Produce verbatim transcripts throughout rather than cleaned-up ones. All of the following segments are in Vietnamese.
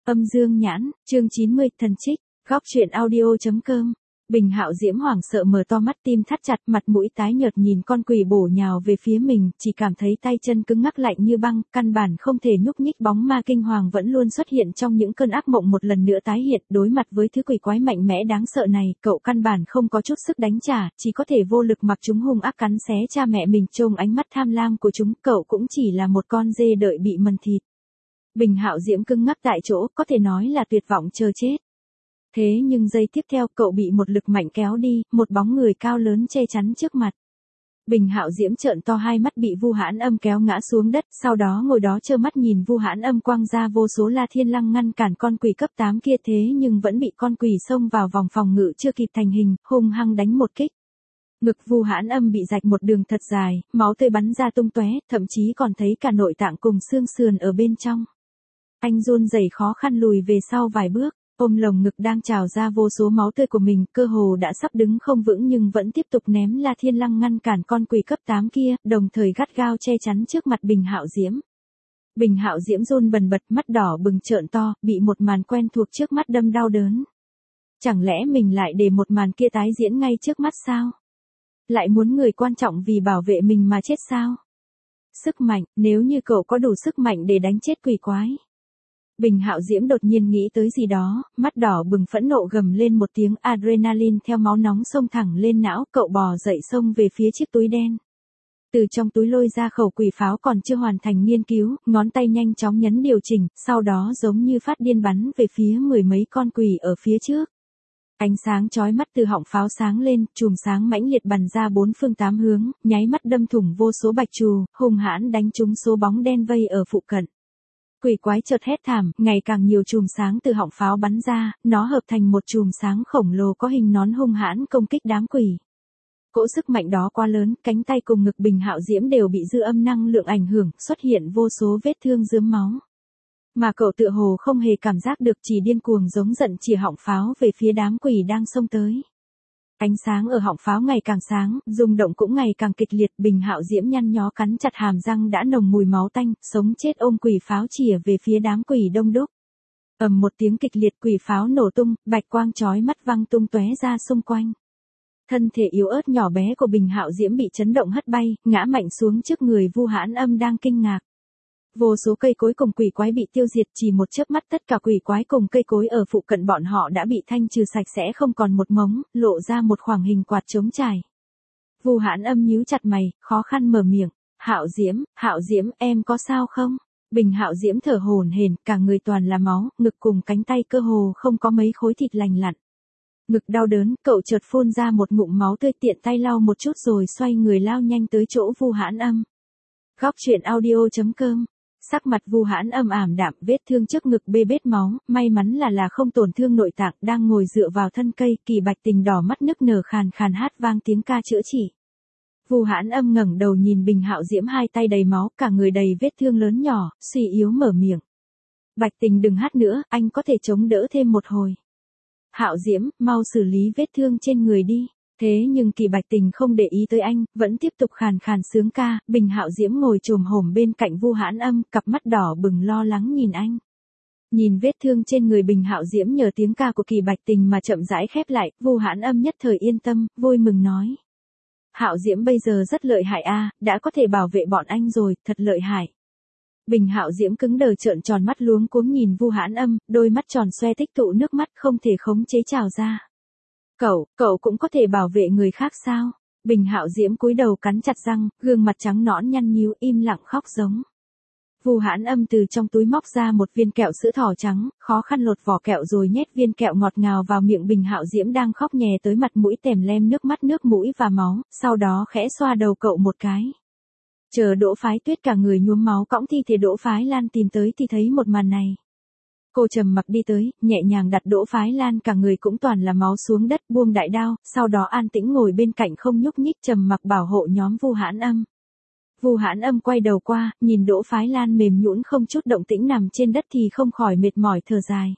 Âm dương nhãn, chương chín mươi, thần trích, góc truyện audio.com. Bình Hạo Diễm hoảng sợ mở to mắt, tim thắt chặt, mặt mũi tái nhợt nhìn con quỷ bổ nhào về phía mình, chỉ cảm thấy tay chân cứng ngắc lạnh như băng, căn bản không thể nhúc nhích. Bóng ma kinh hoàng vẫn luôn xuất hiện trong những cơn ác mộng một lần nữa tái hiện. Đối mặt với thứ quỷ quái mạnh mẽ đáng sợ này, cậu căn bản không có chút sức đánh trả, chỉ có thể vô lực mặc chúng hung ác cắn xé cha mẹ mình. Trong ánh mắt tham lam của chúng, cậu cũng chỉ là một con dê đợi bị mần thịt. Bình Hạo Diễm cứng ngắc tại chỗ, có thể nói là tuyệt vọng chờ chết. Thế nhưng giây tiếp theo, cậu bị một lực mạnh kéo đi, một bóng người cao lớn che chắn trước mặt. Bình Hạo Diễm trợn to hai mắt, bị Vu Hãn Âm kéo ngã xuống đất, sau đó ngồi đó trơ mắt nhìn Vu Hãn Âm quăng ra vô số La Thiên Lăng ngăn cản con quỷ cấp tám kia, thế nhưng vẫn bị con quỷ xông vào vòng phòng ngự chưa kịp thành hình, hung hăng đánh một kích. Ngực Vu Hãn Âm bị rạch một đường thật dài, máu tươi bắn ra tung tóe, thậm chí còn thấy cả nội tạng cùng xương sườn ở bên trong. Anh run rẩy khó khăn lùi về sau vài bước, ôm lồng ngực đang trào ra vô số máu tươi của mình, cơ hồ đã sắp đứng không vững nhưng vẫn tiếp tục ném La Thiên Lăng ngăn cản con quỷ cấp tám kia, đồng thời gắt gao che chắn trước mặt Bình Hạo Diễm. Bình Hạo Diễm run bần bật, mắt đỏ bừng trợn to, bị một màn quen thuộc trước mắt đâm đau đớn. Chẳng lẽ mình lại để một màn kia tái diễn ngay trước mắt sao? Lại muốn người quan trọng vì bảo vệ mình mà chết sao? Sức mạnh, nếu như cậu có đủ sức mạnh để đánh chết quỷ quái. Bình Hạo Diễm đột nhiên nghĩ tới gì đó, mắt đỏ bừng phẫn nộ gầm lên một tiếng, adrenaline theo máu nóng xông thẳng lên não, cậu bò dậy xông về phía chiếc túi đen. Từ trong túi lôi ra khẩu quỷ pháo còn chưa hoàn thành nghiên cứu, ngón tay nhanh chóng nhấn điều chỉnh, sau đó giống như phát điên bắn về phía mười mấy con quỷ ở phía trước. Ánh sáng chói mắt từ họng pháo sáng lên, chùm sáng mãnh liệt bắn ra bốn phương tám hướng, nháy mắt đâm thủng vô số bạch trù, hung hãn đánh trúng số bóng đen vây ở phụ cận. Quỷ quái chợt hét thảm, ngày càng nhiều chùm sáng từ họng pháo bắn ra, nó hợp thành một chùm sáng khổng lồ có hình nón hung hãn công kích đám quỷ. Cỗ sức mạnh đó quá lớn, cánh tay cùng ngực Bình Hạo Diễm đều bị dư âm năng lượng ảnh hưởng, xuất hiện vô số vết thương rướm máu. Mà cậu tựa hồ không hề cảm giác được, chỉ điên cuồng giống giận chĩa họng pháo về phía đám quỷ đang xông tới. Ánh sáng ở họng pháo ngày càng sáng, rung động cũng ngày càng kịch liệt. Bình Hạo Diễm nhăn nhó cắn chặt hàm răng đã nồng mùi máu tanh, sống chết ôm quỷ pháo chĩa về phía đám quỷ đông đúc. Ầm một tiếng kịch liệt, quỷ pháo nổ tung, bạch quang chói mắt văng tung tóe ra xung quanh. Thân thể yếu ớt nhỏ bé của Bình Hạo Diễm bị chấn động hất bay, ngã mạnh xuống trước người Vu Hãn Âm đang kinh ngạc. Vô số cây cối cùng quỷ quái bị tiêu diệt, chỉ một chớp mắt tất cả quỷ quái cùng cây cối ở phụ cận bọn họ đã bị thanh trừ sạch sẽ, không còn một mống, lộ ra một khoảng hình quạt trống trải. Vu Hãn Âm nhíu chặt mày, khó khăn mở miệng, "Hạo Diễm, Hạo Diễm, em có sao không?" Bình Hạo Diễm thở hổn hển, cả người toàn là máu, ngực cùng cánh tay cơ hồ không có mấy khối thịt lành lặn. Ngực đau đớn, cậu chợt phun ra một ngụm máu tươi, tiện tay lau một chút rồi xoay người lao nhanh tới chỗ Vu Hãn Âm. Góc truyện audio.com. Sắc mặt Vu Hãn Âm ảm đạm, vết thương trước ngực bê bết máu, may mắn là là không tổn thương nội tạng, đang ngồi dựa vào thân cây, Kỳ Bạch Tình đỏ mắt nức nở khàn khàn hát vang tiếng ca chữa trị. Vu Hãn Âm ngẩng đầu nhìn Bình Hạo Diễm, hai tay đầy máu, cả người đầy vết thương lớn nhỏ, suy yếu mở miệng. "Bạch Tình đừng hát nữa, anh có thể chống đỡ thêm một hồi." "Hạo Diễm, mau xử lý vết thương trên người đi." Thế nhưng Kỳ Bạch Tình không để ý tới anh, vẫn tiếp tục khàn khàn sướng ca. Bình Hạo Diễm ngồi chồm hổm bên cạnh Vu Hãn Âm, cặp mắt đỏ bừng lo lắng nhìn anh. Nhìn vết thương trên người Bình Hạo Diễm nhờ tiếng ca của Kỳ Bạch Tình mà chậm rãi khép lại, Vu Hãn Âm nhất thời yên tâm, vui mừng nói: "Hạo Diễm bây giờ rất lợi hại a, đã có thể bảo vệ bọn anh rồi, thật lợi hại." Bình Hạo Diễm cứng đờ trợn tròn mắt luống cuống nhìn Vu Hãn Âm, đôi mắt tròn xoe tích tụ nước mắt không thể khống chế trào ra. "Cậu, cậu cũng có thể bảo vệ người khác sao?" Bình Hạo Diễm cúi đầu cắn chặt răng, gương mặt trắng nõn nhăn nhíu, im lặng khóc giống. Vu Hãn Âm từ trong túi móc ra một viên kẹo sữa thỏ trắng, khó khăn lột vỏ kẹo rồi nhét viên kẹo ngọt ngào vào miệng Bình Hạo Diễm đang khóc nhè tới mặt mũi tèm lem nước mắt nước mũi và máu, sau đó khẽ xoa đầu cậu một cái. Chờ Đỗ Phái Tuyết cả người nhuốm máu cõng thi thể Đỗ Phái Lan tìm tới thì thấy một màn này. Cô trầm mặc đi tới, nhẹ nhàng đặt Đỗ Phái Lan cả người cũng toàn là máu xuống đất, buông đại đao, sau đó an tĩnh ngồi bên cạnh không nhúc nhích, trầm mặc bảo hộ nhóm Vu Hãn Âm. Vu Hãn Âm quay đầu qua, nhìn Đỗ Phái Lan mềm nhũn không chút động tĩnh nằm trên đất thì không khỏi mệt mỏi thở dài.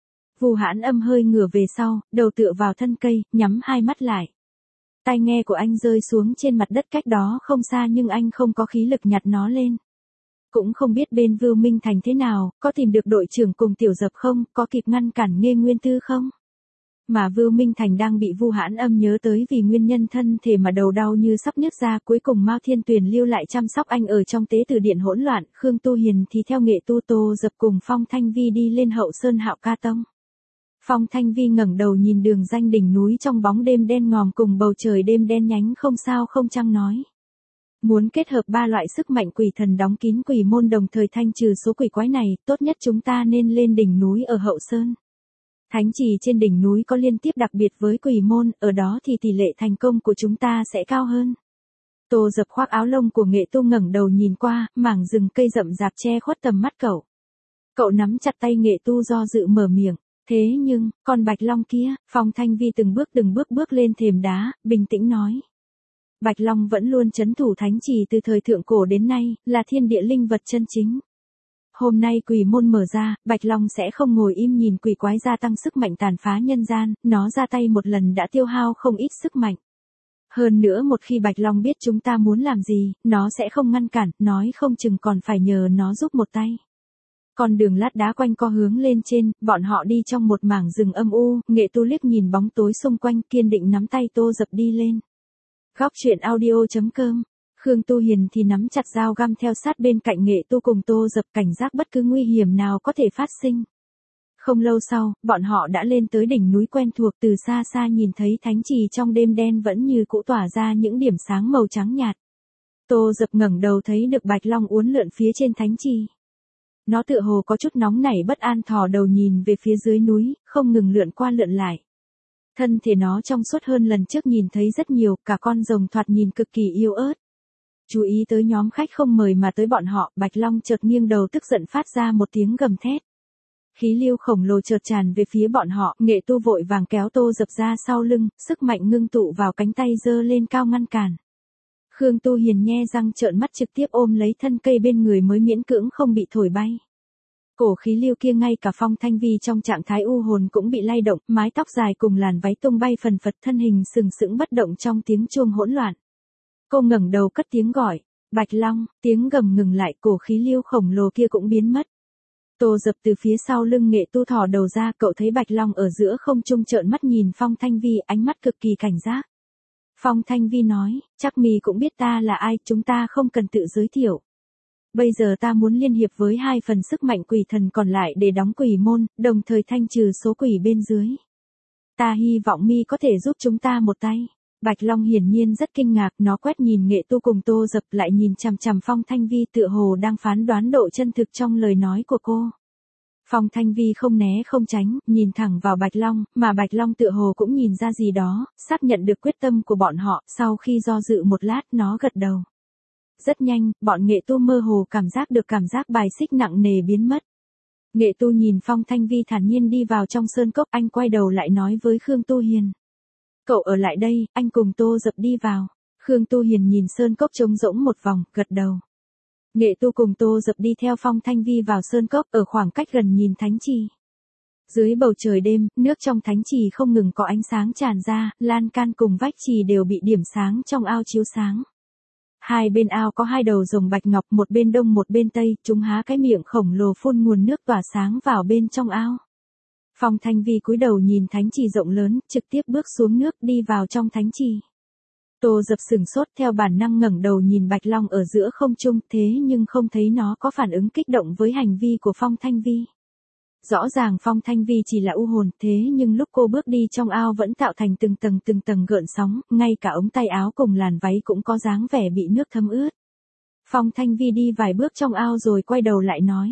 Vu Hãn Âm hơi ngửa về sau, đầu tựa vào thân cây, nhắm hai mắt lại. Tai nghe của anh rơi xuống trên mặt đất cách đó không xa nhưng anh không có khí lực nhặt nó lên. Cũng không biết bên Vưu Minh Thành thế nào, có tìm được đội trưởng cùng Tiểu Dập không, có kịp ngăn cản Nghê Nguyên Tư không? Mà Vưu Minh Thành đang bị Vu Hãn Âm nhớ tới vì nguyên nhân thân thể mà đầu đau như sắp nhức ra, cuối cùng Mao Thiên Tuyền lưu lại chăm sóc anh ở trong tế từ điện hỗn loạn, Khương Tu Hiền thì theo nghệ tu Tô Dập cùng Phong Thanh Vi đi lên Hậu Sơn Hạo Ca Tông. Phong Thanh Vi ngẩng đầu nhìn đường danh đỉnh núi trong bóng đêm đen ngòm cùng bầu trời đêm đen nhánh không sao không trăng nói. Muốn kết hợp ba loại sức mạnh quỷ thần đóng kín quỷ môn đồng thời thanh trừ số quỷ quái này, tốt nhất chúng ta nên lên đỉnh núi ở Hậu Sơn. Thánh trì trên đỉnh núi có liên tiếp đặc biệt với quỷ môn, ở đó thì tỷ lệ thành công của chúng ta sẽ cao hơn. Tô Dập khoác áo lông của nghệ tu ngẩng đầu nhìn qua, mảng rừng cây rậm rạp che khuất tầm mắt cậu. Cậu nắm chặt tay nghệ tu do dự mở miệng. Thế nhưng, con Bạch Long kia, Phong Thanh Vi từng bước từng bước bước lên thềm đá, bình tĩnh nói. Bạch Long vẫn luôn trấn thủ thánh trì từ thời thượng cổ đến nay, là thiên địa linh vật chân chính. Hôm nay quỷ môn mở ra, Bạch Long sẽ không ngồi im nhìn quỷ quái gia tăng sức mạnh tàn phá nhân gian, nó ra tay một lần đã tiêu hao không ít sức mạnh. Hơn nữa một khi Bạch Long biết chúng ta muốn làm gì, nó sẽ không ngăn cản, nói không chừng còn phải nhờ nó giúp một tay. Con đường lát đá quanh co hướng lên trên, bọn họ đi trong một mảng rừng âm u, nghệ tu liếc nhìn bóng tối xung quanh kiên định nắm tay Tô Dập đi lên. Góc truyện audio chấm com. Khương Tu Hiền thì nắm chặt dao găm theo sát bên cạnh nghệ tu cùng Tô Dập cảnh giác bất cứ nguy hiểm nào có thể phát sinh. Không lâu sau, bọn họ đã lên tới đỉnh núi quen thuộc, từ xa xa nhìn thấy thánh trì trong đêm đen vẫn như cũ tỏa ra những điểm sáng màu trắng nhạt. Tô Dập ngẩng đầu thấy được Bạch Long uốn lượn phía trên thánh trì. Nó tựa hồ có chút nóng nảy bất an thò đầu nhìn về phía dưới núi, không ngừng lượn qua lượn lại. Thân thể nó trong suốt hơn lần trước nhìn thấy rất nhiều, cả con rồng thoạt nhìn cực kỳ yếu ớt. Chú ý tới nhóm khách không mời mà tới bọn họ, Bạch Long chợt nghiêng đầu tức giận phát ra một tiếng gầm thét. Khí lưu khổng lồ chợt tràn về phía bọn họ, nghệ tu vội vàng kéo Tô Dập ra sau lưng, sức mạnh ngưng tụ vào cánh tay giơ lên cao ngăn cản. Khương Tu Hiền nhe răng trợn mắt trực tiếp ôm lấy thân cây bên người mới miễn cưỡng không bị thổi bay. Cổ khí lưu kia ngay cả Phong Thanh Vi trong trạng thái u hồn cũng bị lay động, mái tóc dài cùng làn váy tung bay phần phật, thân hình sừng sững bất động trong tiếng chuông hỗn loạn. Cô ngẩng đầu cất tiếng gọi, Bạch Long, tiếng gầm ngừng lại, cổ khí lưu khổng lồ kia cũng biến mất. Tô Dập từ phía sau lưng nghệ tu thò đầu ra, cậu thấy Bạch Long ở giữa không trung trợn mắt nhìn Phong Thanh Vi, ánh mắt cực kỳ cảnh giác. Phong Thanh Vi nói, chắc mì cũng biết ta là ai, chúng ta không cần tự giới thiệu. Bây giờ ta muốn liên hiệp với hai phần sức mạnh quỷ thần còn lại để đóng quỷ môn, đồng thời thanh trừ số quỷ bên dưới. Ta hy vọng mi có thể giúp chúng ta một tay. Bạch Long hiển nhiên rất kinh ngạc, nó quét nhìn nghệ tu cùng Tô Dập lại nhìn chằm chằm Phong Thanh Vi tựa hồ đang phán đoán độ chân thực trong lời nói của cô. Phong Thanh Vi không né không tránh, nhìn thẳng vào Bạch Long, mà Bạch Long tựa hồ cũng nhìn ra gì đó, xác nhận được quyết tâm của bọn họ, sau khi do dự một lát nó gật đầu. Rất nhanh, bọn nghệ tu mơ hồ cảm giác được cảm giác bài xích nặng nề biến mất. Nghệ tu nhìn Phong Thanh Vi thản nhiên đi vào trong sơn cốc, anh quay đầu lại nói với Khương Tu Hiền. Cậu ở lại đây, anh cùng Tô Dập đi vào. Khương Tu Hiền nhìn sơn cốc trống rỗng một vòng, gật đầu. Nghệ tu cùng Tô Dập đi theo Phong Thanh Vi vào sơn cốc ở khoảng cách gần nhìn thánh trì. Dưới bầu trời đêm, nước trong thánh trì không ngừng có ánh sáng tràn ra, lan can cùng vách trì đều bị điểm sáng trong ao chiếu sáng. Hai bên ao có hai đầu rồng bạch ngọc, một bên đông một bên tây, chúng há cái miệng khổng lồ phun nguồn nước tỏa sáng vào bên trong ao. Phong Thanh Vi cúi đầu nhìn thánh trì rộng lớn, trực tiếp bước xuống nước đi vào trong thánh trì. Tô Dập sừng sốt theo bản năng ngẩng đầu nhìn Bạch Long ở giữa không trung, thế nhưng không thấy nó có phản ứng kích động với hành vi của Phong Thanh Vi. Rõ ràng Phong Thanh Vi chỉ là u hồn, thế nhưng lúc cô bước đi trong ao vẫn tạo thành từng tầng từng tầng gợn sóng, ngay cả ống tay áo cùng làn váy cũng có dáng vẻ bị nước thấm ướt. Phong Thanh Vi đi vài bước trong ao rồi quay đầu lại nói.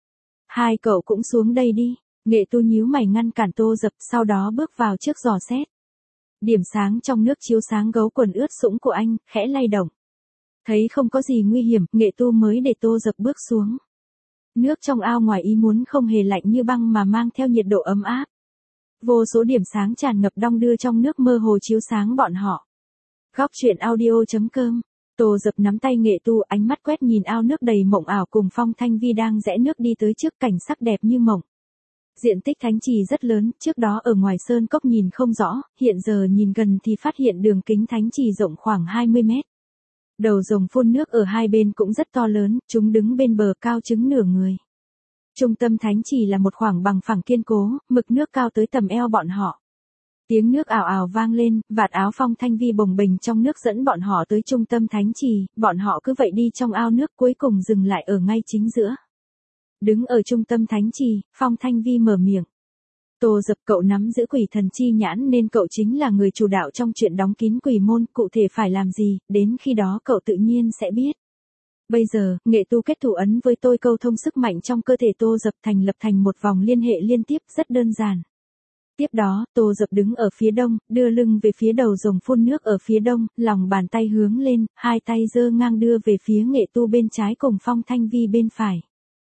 Hai cậu cũng xuống đây đi. Nghệ tu nhíu mày ngăn cản Tô Dập, sau đó bước vào trước giò xét. Điểm sáng trong nước chiếu sáng gấu quần ướt sũng của anh, khẽ lay động. Thấy không có gì nguy hiểm, nghệ tu mới để Tô Dập bước xuống. Nước trong ao ngoài ý muốn không hề lạnh như băng mà mang theo nhiệt độ ấm áp. Vô số điểm sáng tràn ngập đong đưa trong nước mơ hồ chiếu sáng bọn họ. Góc truyện audio chấm com. Tô Dập nắm tay nghệ tu, ánh mắt quét nhìn ao nước đầy mộng ảo cùng Phong Thanh Vi đang rẽ nước đi tới trước, cảnh sắc đẹp như mộng. Diện tích thánh trì rất lớn, trước đó ở ngoài sơn cốc nhìn không rõ, hiện giờ nhìn gần thì phát hiện đường kính thánh trì rộng khoảng hai mươi mét. Đầu rồng phun nước ở hai bên cũng rất to lớn, chúng đứng bên bờ cao chứng nửa người. Trung tâm thánh trì là một khoảng bằng phẳng kiên cố, mực nước cao tới tầm eo bọn họ. Tiếng nước ào ào vang lên, vạt áo Phong Thanh Vi bồng bềnh trong nước dẫn bọn họ tới trung tâm thánh trì, bọn họ cứ vậy đi trong ao nước cuối cùng dừng lại ở ngay chính giữa. Đứng ở trung tâm thánh trì, Phong Thanh Vi mở miệng. Tô Dập, cậu nắm giữ quỷ thần chi nhãn nên cậu chính là người chủ đạo trong chuyện đóng kín quỷ môn, cụ thể phải làm gì, đến khi đó cậu tự nhiên sẽ biết. Bây giờ, nghệ tu kết thủ ấn với tôi câu thông sức mạnh trong cơ thể Tô Dập thành lập thành một vòng liên hệ liên tiếp rất đơn giản. Tiếp đó, Tô Dập đứng ở phía đông, đưa lưng về phía đầu rồng phun nước ở phía đông, lòng bàn tay hướng lên, hai tay giơ ngang đưa về phía nghệ tu bên trái cùng Phong Thanh Vi bên phải.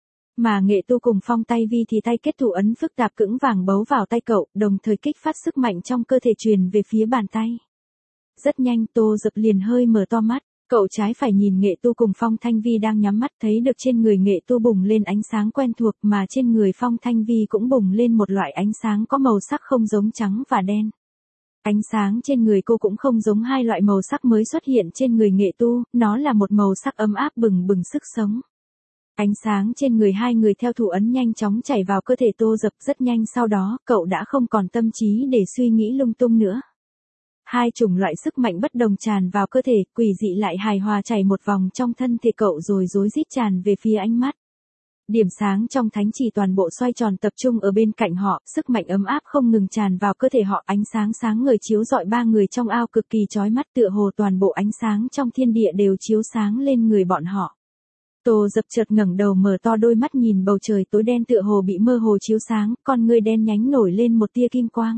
Mà nghệ tu cùng Phong Tay Vi thì tay kết thủ ấn phức tạp cứng vàng bấu vào tay cậu, đồng thời kích phát sức mạnh trong cơ thể truyền về phía bàn tay. Rất nhanh Tô Dập liền hơi mở to mắt, cậu trái phải nhìn nghệ tu cùng Phong Thanh Vi đang nhắm mắt, thấy được trên người nghệ tu bùng lên ánh sáng quen thuộc mà trên người Phong Thanh Vi cũng bùng lên một loại ánh sáng có màu sắc không giống trắng và đen. Ánh sáng trên người cô cũng không giống hai loại màu sắc mới xuất hiện trên người nghệ tu, nó là một màu sắc ấm áp bừng bừng sức sống. Ánh sáng trên người hai người theo thủ ấn nhanh chóng chảy vào cơ thể Tô Dập, rất nhanh sau đó, cậu đã không còn tâm trí để suy nghĩ lung tung nữa. Hai chủng loại sức mạnh bất đồng tràn vào cơ thể, quỷ dị lại hài hòa chảy một vòng trong thân thể cậu rồi rối rít tràn về phía ánh mắt. Điểm sáng trong thánh trì toàn bộ xoay tròn tập trung ở bên cạnh họ, sức mạnh ấm áp không ngừng tràn vào cơ thể họ, ánh sáng sáng ngời chiếu rọi ba người trong ao cực kỳ chói mắt, tựa hồ toàn bộ ánh sáng trong thiên địa đều chiếu sáng lên người bọn họ. Tô Dập chợt ngẩng đầu mở to đôi mắt nhìn bầu trời tối đen tựa hồ bị mơ hồ chiếu sáng, con ngươi đen nhánh nổi lên một tia kim quang.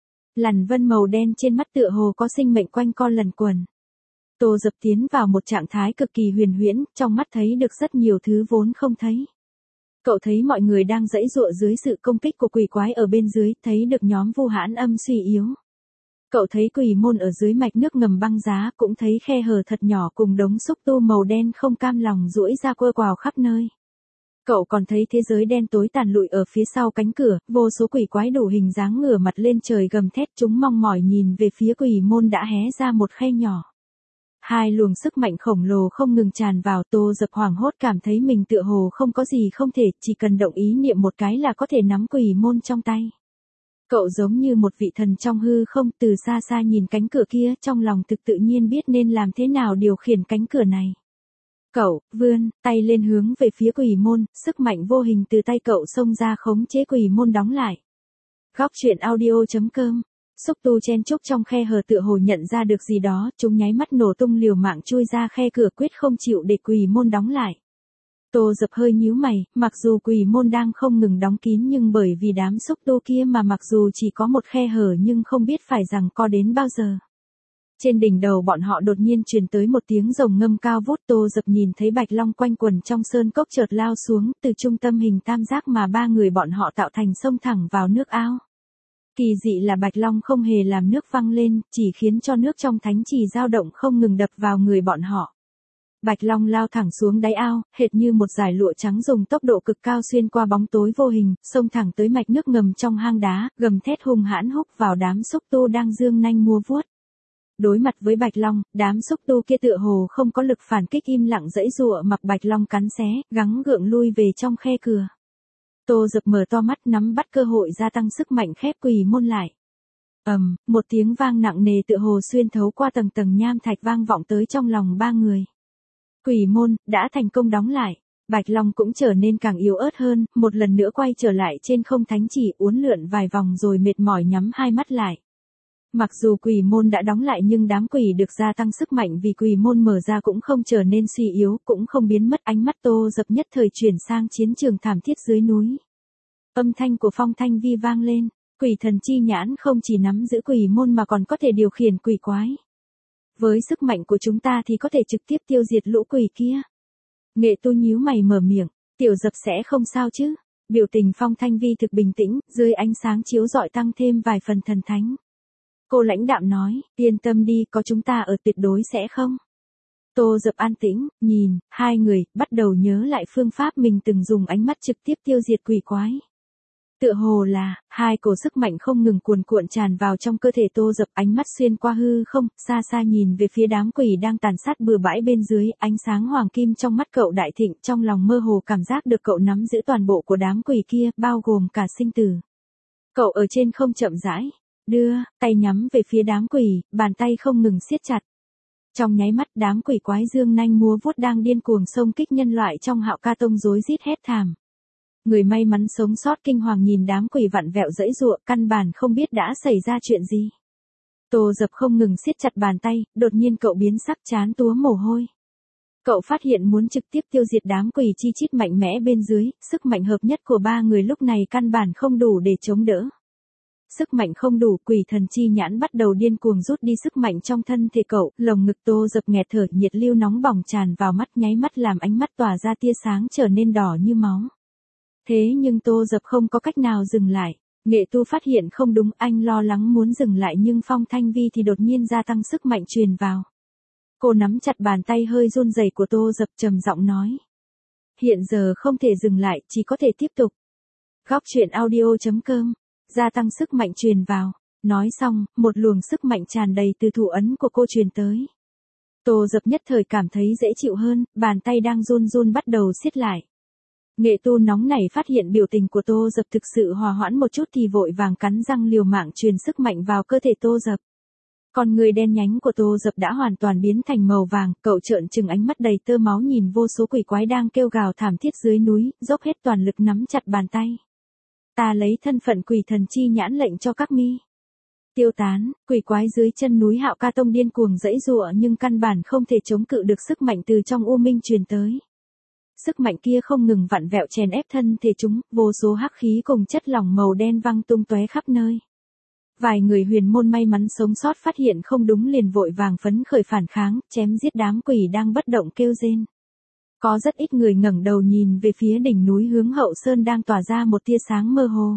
Lằn vân màu đen trên mắt tựa hồ có sinh mệnh quanh co lần quần. Tô Dập tiến vào một trạng thái cực kỳ huyền huyễn, trong mắt thấy được rất nhiều thứ vốn không thấy. Cậu thấy mọi người đang giãy giụa dưới sự công kích của quỷ quái ở bên dưới, thấy được nhóm Vu Hãn Âm suy yếu. Cậu thấy quỷ môn ở dưới mạch nước ngầm băng giá, cũng thấy khe hở thật nhỏ cùng đống xúc tu màu đen không cam lòng duỗi ra quơ quào khắp nơi. Cậu còn thấy thế giới đen tối tàn lụi ở phía sau cánh cửa, vô số quỷ quái đủ hình dáng ngửa mặt lên trời gầm thét, chúng mong mỏi nhìn về phía quỷ môn đã hé ra một khe nhỏ. Hai luồng sức mạnh khổng lồ không ngừng tràn vào, Tô Dập hoảng hốt cảm thấy mình tựa hồ không có gì không thể, chỉ cần động ý niệm một cái là có thể nắm quỷ môn trong tay. Cậu giống như một vị thần trong hư không, từ xa xa nhìn cánh cửa kia, trong lòng thực tự nhiên biết nên làm thế nào điều khiển cánh cửa này. Cậu, vươn, tay lên hướng về phía quỷ môn, sức mạnh vô hình từ tay cậu xông ra khống chế quỷ môn đóng lại. Góc truyện audio chấm com. Xúc tu chen chúc trong khe hở tựa hồ nhận ra được gì đó, chúng nháy mắt nổ tung liều mạng chui ra khe cửa quyết không chịu để quỷ môn đóng lại. Tô Dập hơi nhíu mày, mặc dù quỷ môn đang không ngừng đóng kín nhưng bởi vì đám xúc tu kia mà mặc dù chỉ có một khe hở nhưng không biết phải rằng co đến bao giờ. Trên đỉnh đầu bọn họ đột nhiên truyền tới một tiếng rồng ngâm cao vút, Tô Dập nhìn thấy bạch long quanh quần trong sơn cốc chợt lao xuống, từ trung tâm hình tam giác mà ba người bọn họ tạo thành xông thẳng vào nước ao. Kỳ dị là bạch long không hề làm nước văng lên, chỉ khiến cho nước trong thánh trì dao động không ngừng đập vào người bọn họ. Bạch long lao thẳng xuống đáy ao, hệt như một dải lụa trắng dùng tốc độ cực cao xuyên qua bóng tối vô hình, xông thẳng tới mạch nước ngầm trong hang đá, gầm thét hung hãn húc vào đám xúc tu đang dương nanh múa vuốt. Đối mặt với bạch long, đám xúc tu kia tựa hồ không có lực phản kích, im lặng giãy giụa mặc bạch long cắn xé, gắng gượng lui về trong khe cửa. Tô Dập mở to mắt nắm bắt cơ hội gia tăng sức mạnh khép quỷ môn lại. Ầm, um, một tiếng vang nặng nề tựa hồ xuyên thấu qua tầng tầng nham thạch vang vọng tới trong lòng ba người. Quỷ môn đã thành công đóng lại. Bạch long cũng trở nên càng yếu ớt hơn, một lần nữa quay trở lại trên không thánh chỉ, uốn lượn vài vòng rồi mệt mỏi nhắm hai mắt lại. Mặc dù quỷ môn đã đóng lại nhưng đám quỷ được gia tăng sức mạnh vì quỷ môn mở ra cũng không trở nên suy yếu, cũng không biến mất. Ánh mắt Tô Dập nhất thời chuyển sang chiến trường thảm thiết dưới núi. Âm thanh của Phong Thanh Vi vang lên, quỷ thần chi nhãn không chỉ nắm giữ quỷ môn mà còn có thể điều khiển quỷ quái. Với sức mạnh của chúng ta thì có thể trực tiếp tiêu diệt lũ quỷ kia. Nghệ tu nhíu mày mở miệng, Tiểu Dập sẽ không sao chứ? Biểu tình Phong Thanh Vi thực bình tĩnh, dưới ánh sáng chiếu rọi tăng thêm vài phần thần thánh. Cô lãnh đạm nói, yên tâm đi, có chúng ta ở tuyệt đối sẽ không. Tô Dập an tĩnh, nhìn, hai người, bắt đầu nhớ lại phương pháp mình từng dùng ánh mắt trực tiếp tiêu diệt quỷ quái. Tựa hồ là, hai cổ sức mạnh không ngừng cuồn cuộn tràn vào trong cơ thể Tô Dập, ánh mắt xuyên qua hư không, xa xa nhìn về phía đám quỷ đang tàn sát bừa bãi bên dưới, ánh sáng hoàng kim trong mắt cậu đại thịnh, trong lòng mơ hồ cảm giác được cậu nắm giữ toàn bộ của đám quỷ kia, bao gồm cả sinh tử. Cậu ở trên không chậm rãi, đưa, tay nhắm về phía đám quỷ, bàn tay không ngừng siết chặt. Trong nháy mắt đám quỷ quái dương nanh múa vuốt đang điên cuồng xông kích nhân loại trong Hạo Ca Tông rối rít hét thảm. Người may mắn sống sót kinh hoàng nhìn đám quỷ vặn vẹo dẫy giụa, căn bản không biết đã xảy ra chuyện gì. Tô Dập không ngừng siết chặt bàn tay, đột nhiên cậu biến sắc, chán túa mồ hôi. Cậu phát hiện muốn trực tiếp tiêu diệt đám quỷ chi chít mạnh mẽ bên dưới, sức mạnh hợp nhất của ba người lúc này căn bản không đủ để chống đỡ. Sức mạnh không đủ, quỷ thần chi nhãn bắt đầu điên cuồng rút đi sức mạnh trong thân thể cậu, lồng ngực Tô Dập nghẹt thở, nhiệt lưu nóng bỏng tràn vào mắt, nháy mắt làm ánh mắt tỏa ra tia sáng trở nên đỏ như máu. Thế nhưng Tô Dập không có cách nào dừng lại. Nghệ Tu phát hiện không đúng, anh lo lắng muốn dừng lại nhưng Phong Thanh Vi thì đột nhiên gia tăng sức mạnh truyền vào. Cô nắm chặt bàn tay hơi run rẩy của Tô Dập, trầm giọng nói. Hiện giờ không thể dừng lại, chỉ có thể tiếp tục. Góc truyện audio chấm com. Gia tăng sức mạnh truyền vào. Nói xong, một luồng sức mạnh tràn đầy từ thủ ấn của cô truyền tới. Tô Dập nhất thời cảm thấy dễ chịu hơn, bàn tay đang run run bắt đầu siết lại. Nghệ Tu nóng nảy phát hiện biểu tình của Tô Dập thực sự hòa hoãn một chút thì vội vàng cắn răng liều mạng truyền sức mạnh vào cơ thể Tô Dập. Con người đen nhánh của Tô Dập đã hoàn toàn biến thành màu vàng, cậu trợn trừng ánh mắt đầy tơ máu nhìn vô số quỷ quái đang kêu gào thảm thiết dưới núi, dốc hết toàn lực nắm chặt bàn tay. Ta lấy thân phận quỷ thần chi nhãn lệnh cho các mi tiêu tán. Quỷ quái dưới chân núi Hạo Ca Tông điên cuồng dẫy giụa nhưng căn bản không thể chống cự được sức mạnh từ trong u minh truyền tới. Sức mạnh kia không ngừng vặn vẹo chèn ép thân thể chúng, vô số hắc khí cùng chất lỏng màu đen văng tung tóe khắp nơi. Vài người huyền môn may mắn sống sót phát hiện không đúng liền vội vàng phấn khởi phản kháng, chém giết đám quỷ đang bất động kêu rên. Có rất ít người ngẩng đầu nhìn về phía đỉnh núi hướng Hậu Sơn đang tỏa ra một tia sáng mơ hồ.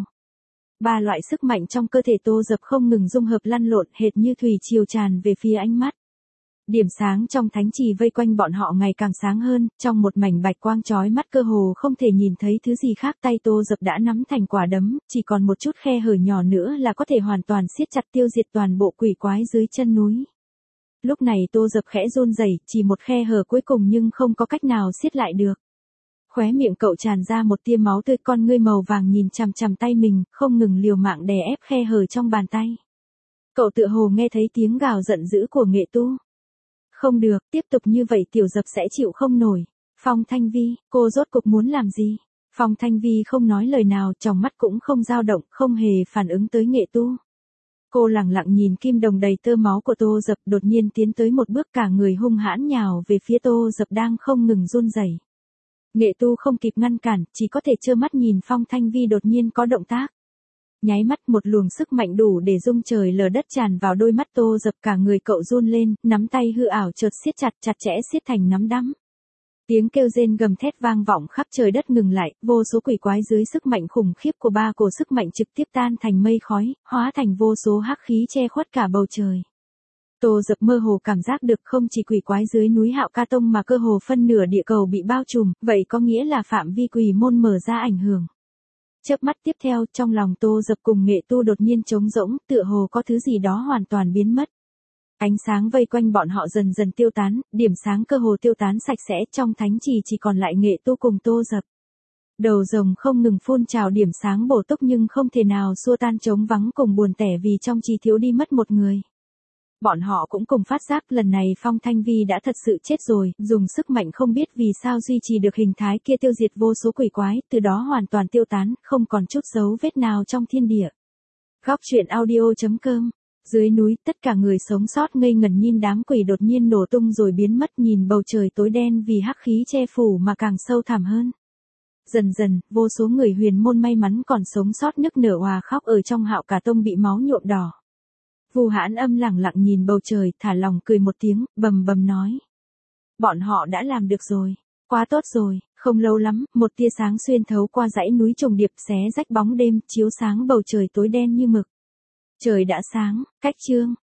Ba loại sức mạnh trong cơ thể Tô Dập không ngừng dung hợp lăn lộn hệt như thủy triều tràn về phía ánh mắt. Điểm sáng trong thánh trì vây quanh bọn họ ngày càng sáng hơn, trong một mảnh bạch quang chói mắt cơ hồ không thể nhìn thấy thứ gì khác, tay Tô Dập đã nắm thành quả đấm, chỉ còn một chút khe hở nhỏ nữa là có thể hoàn toàn siết chặt tiêu diệt toàn bộ quỷ quái dưới chân núi. Lúc này Tô Dập khẽ run rẩy, chỉ một khe hở cuối cùng nhưng không có cách nào siết lại được. Khóe miệng cậu tràn ra một tia máu tươi, con ngươi màu vàng nhìn chằm chằm tay mình, không ngừng liều mạng đè ép khe hở trong bàn tay. Cậu tựa hồ nghe thấy tiếng gào giận dữ của Nghệ Tu. Không được, tiếp tục như vậy Tiểu Dập sẽ chịu không nổi. Phong Thanh Vi, cô rốt cục muốn làm gì? Phong Thanh Vi không nói lời nào, trong mắt cũng không dao động, không hề phản ứng tới Nghệ Tu. Cô lặng lặng nhìn kim đồng đầy tơ máu của Tô Dập, đột nhiên tiến tới một bước, cả người hung hãn nhào về phía Tô Dập đang không ngừng run rẩy. Nghệ Tu không kịp ngăn cản, chỉ có thể trơ mắt nhìn Phong Thanh Vi đột nhiên có động tác. Nháy mắt một luồng sức mạnh đủ để rung trời lở đất tràn vào đôi mắt Tô Dập, cả người cậu run lên, nắm tay hư ảo chợt siết chặt chặt chẽ siết thành nắm đấm. Tiếng kêu rên gầm thét vang vọng khắp trời đất ngừng lại, vô số quỷ quái dưới sức mạnh khủng khiếp của ba cổ sức mạnh trực tiếp tan thành mây khói, hóa thành vô số hắc khí che khuất cả bầu trời. Tô Dập mơ hồ cảm giác được không chỉ quỷ quái dưới núi Hạo Ca Tông mà cơ hồ phân nửa địa cầu bị bao trùm, vậy có nghĩa là phạm vi quỷ môn mở ra ảnh hưởng. Chớp mắt tiếp theo, trong lòng Tô Dập cùng Nghệ Tu đột nhiên trống rỗng, tựa hồ có thứ gì đó hoàn toàn biến mất. Ánh sáng vây quanh bọn họ dần dần tiêu tán, điểm sáng cơ hồ tiêu tán sạch sẽ, trong thánh trì chỉ còn lại Nghệ Tu cùng Tô Dập. Đầu rồng không ngừng phun trào điểm sáng bổ túc nhưng không thể nào xua tan trống vắng cùng buồn tẻ vì trong trì thiếu đi mất một người. Bọn họ cũng cùng phát giác lần này Phong Thanh Vi đã thật sự chết rồi, dùng sức mạnh không biết vì sao duy trì được hình thái kia tiêu diệt vô số quỷ quái, từ đó hoàn toàn tiêu tán, không còn chút dấu vết nào trong thiên địa. Góc truyện audio chấm com. Dưới núi, tất cả người sống sót ngây ngẩn nhìn đám quỷ đột nhiên nổ tung rồi biến mất, nhìn bầu trời tối đen vì hắc khí che phủ mà càng sâu thẳm hơn. Dần dần, vô số người huyền môn may mắn còn sống sót nức nở òa khóc ở trong Hạo Cả Tông bị máu nhuộm đỏ. Vu Hãn Âm lẳng lặng nhìn bầu trời, thả lòng cười một tiếng, bầm bầm nói. Bọn họ đã làm được rồi. Quá tốt rồi, không lâu lắm, một tia sáng xuyên thấu qua dãy núi trùng điệp xé rách bóng đêm, chiếu sáng bầu trời tối đen như mực. Trời đã sáng, cách chương.